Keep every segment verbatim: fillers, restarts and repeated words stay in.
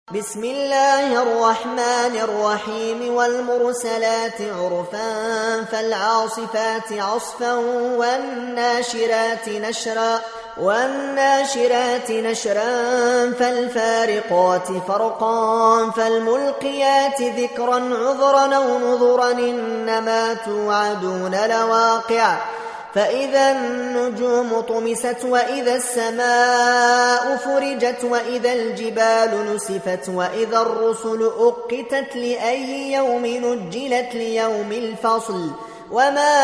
بسم الله الرحمن الرحيم والمرسلات عرفا فالعاصفات عصفا والناشرات نشرا والناشرات نشرا فالفارقات فرقا فالملقيات ذكرا عذرا أو نذرا إنما توعدون لواقع فإذا النجوم طمست وإذا السماء فرجت وإذا الجبال نسفت وإذا الرسل أقتت لأي يوم نجلت ليوم الفصل وما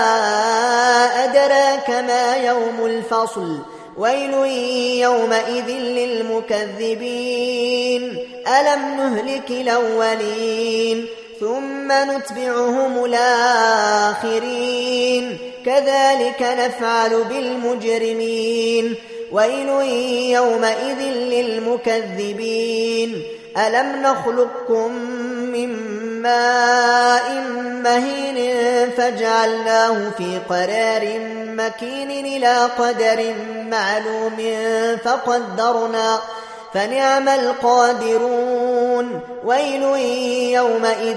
أدراك ما يوم الفصل ويل يومئذ للمكذبين ألم نهلك الأولين ثم نتبعهم الآخرين كذلك نفعل بالمجرمين ويل يومئذ للمكذبين ألم نخلقكم من ماء مهين فجعلناه في قرار مكين إلى قدر معلوم فقدرنا فنعم القادرون ويل يومئذ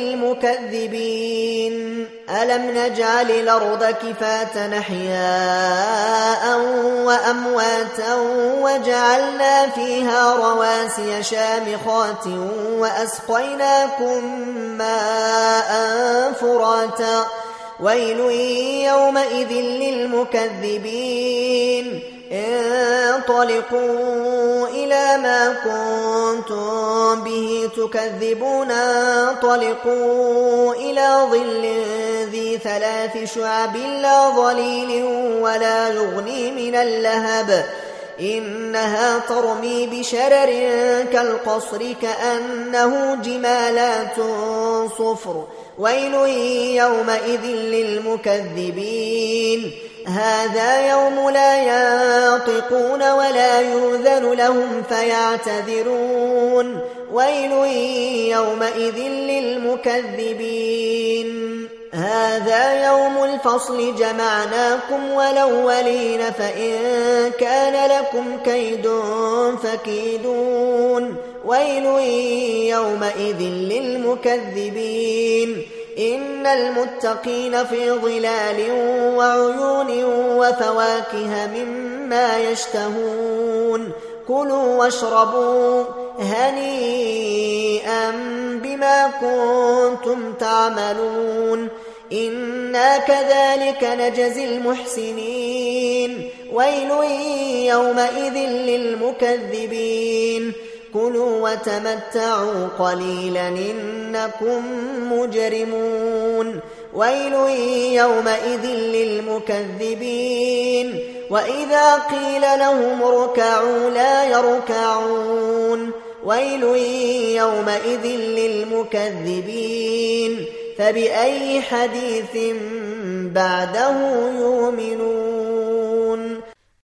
للمكذبين ألم نجعل الأرض كفاة أحياء وأمواتا وجعلنا فيها رواسي شامخات وأسقيناكم ماء فراتا ويل يومئذ للمكذبين انطلقوا إلى ما كنتم به تكذبون انطلقوا إلى ظل ذي ثلاث شعب لا ظليل ولا يغني من اللهب إنها ترمي بشرر كالقصر كأنه جمالات صفر ويل يومئذ للمكذبين هذا يوم لا ينطقون ولا يؤذن لهم فيعتذرون ويل يومئذ للمكذبين هذا يوم الفصل جمعناكم والأولين فإن كان لكم كيد فكيدون ويل يومئذ للمكذبين إن المتقين في ظلال وعيون وفواكه مما يشتهون كلوا واشربوا هنيئا بما كنتم تعملون إنا كذلك نجزي المحسنين ويل يومئذ للمكذبين كلوا وتمتعوا قليلا إنكم مجرمون ويل يومئذ للمكذبين وإذا قيل لهم اركعوا لا يركعون ويل يومئذ للمكذبين فبأي حديث بعده يؤمنون